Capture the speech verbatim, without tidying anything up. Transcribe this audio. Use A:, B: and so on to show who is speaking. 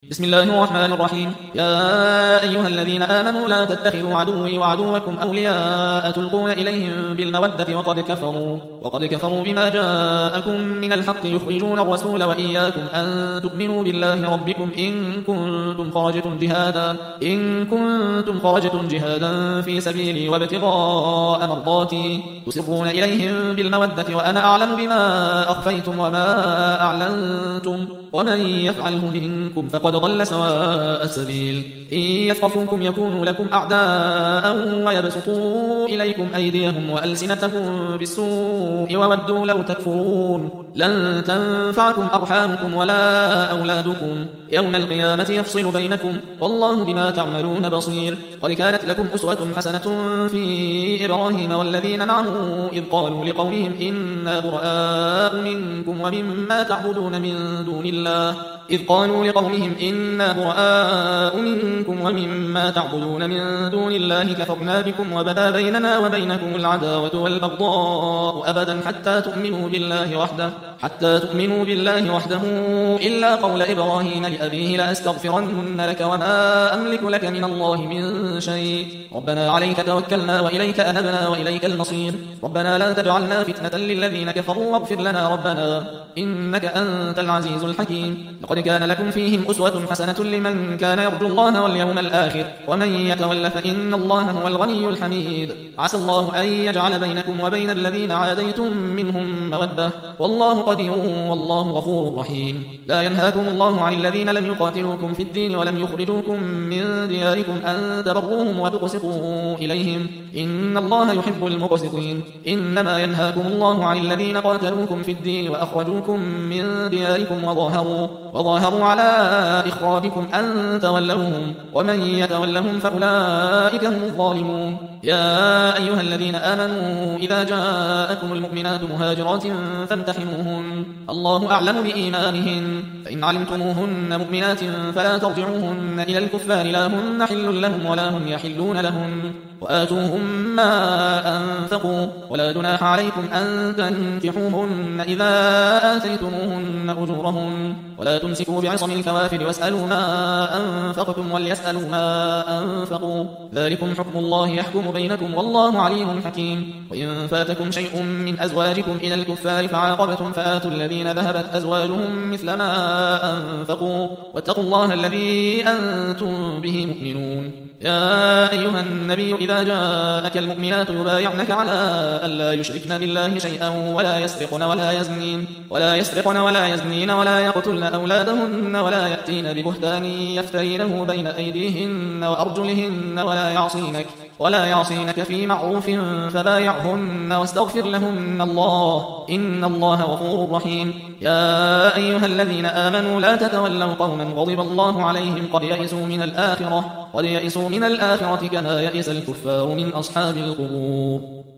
A: بسم الله الرحمن الرحيم. يا أيها الذين آمنوا لا تتخذوا عدوي وعدوكم أولياء تلقون إليهم بالمودة وقد كفروا وقد كفروا بما جاءكم من الحق يخرجون الرسول وإياكم أن تؤمنوا بالله ربكم إن كنتم خرجتم جهادا إن كنتم خرجتم جهادا في سبيلي وابتغاء مرضاتي تسرون إليهم بالمودة وأنا أعلم بما أخفيتم وما أعلنتم ومن يفعله منكم فقد ضل سواء السبيل. إن يثقفوكم يكونوا لكم أعداء ويبسطوا إليكم أيديهم وألسنتهم بالسوء وودوا لو تكفرون. لن تنفعكم أرحامكم ولا أولادكم يوم القيامة يفصل بينكم والله بما تعملون بصير. قد كانت لكم أسوة حسنة في إبراهيم والذين معه إذ قالوا لقومهم إنا براء منكم ومما تعبدون من دون الله إذ قالوا لقومهم إنا براء منكم ومما تعبدون من دون الله كفرنا بكم وبدا بيننا وبينكم العداوة والبغضاء أبدا حتى تؤمنوا بالله وحده حتى تؤمنوا بالله وحده إلا قول إبراهيم لأبيه لأستغفرن لك وما أملك لك من الله من شيء ربنا عليك توكلنا وإليك أنبنا وإليك المصير ربنا لا تجعلنا فتنة للذين كفروا واغفر لنا ربنا إنك أنت العزيز الحكيم. لقد كان لكم فيهم أسوة حسنة لمن كان يرجو الله واليوم الآخر ومن يتول فإن الله هو الغني الحميد. عسى الله أن يجعل بينكم وبين الذين عاديتم منهم مودة والله قدير والله غفور رحيم. لا ينهاكم الله عن الذين لم يقاتلوكم في الدين ولم يخرجوكم من دياركم أن تبروهم وتقسطوا إليهم إن الله يحب المقسطين. إنما ينهاكم الله عن الذين قاتلوكم في الدين وأخرجوكم من دياركم وظاهروا وظاهروا على إخراجكم أن تولوهم ومن يتولهم فأولئك هم الظالمون. يا أيها الذين آمنوا إذا جاءكم المؤمنات مهاجرات فامتحنوهن الله أعلم بإيمانهن فإن علمتموهن مؤمنات فلا ترجعوهن إلى الكفار لا هن حل لهم ولا هم يحلون لهم وآتوهم ما أنفقوا ولا جناح عليكم أن تنكحوهن إذا آتيتموهن أجورهن ولا تمسكوا بعصم الكوافر واسألوا ما أنفقتم وليسألوا ما أنفقوا ذلكم حكم الله يحكم بينكم والله عليم حكيم. وإن فاتكم شيء من أزواجكم إلى الكفار فعاقبتم فآتوا الذين ذهبت أزواجهم مثل ما أنفقوا واتقوا الله الذي أنتم به مؤمنون. يا أيها النبي إذا جاءك المؤمنات يبايعنك على ألا يشركن بالله شيئا ولا يسرقن ولا يزنين ولا يسرقن ولا يزنين ولا يقتلن أولادهن ولا يأتين ببهتان يفترينه بين أيديهن وأرجلهن ولا يعصينك ولا يعصينك في معروف فبايعهن واستغفر لهن الله إن الله غفور رحيم. يا أيها الذين آمنوا لا تتولوا قوما غضب الله عليهم قد يئسوا من الآخرة قد يئسوا من الآخرة كما يئس الكفار من أصحاب القبور.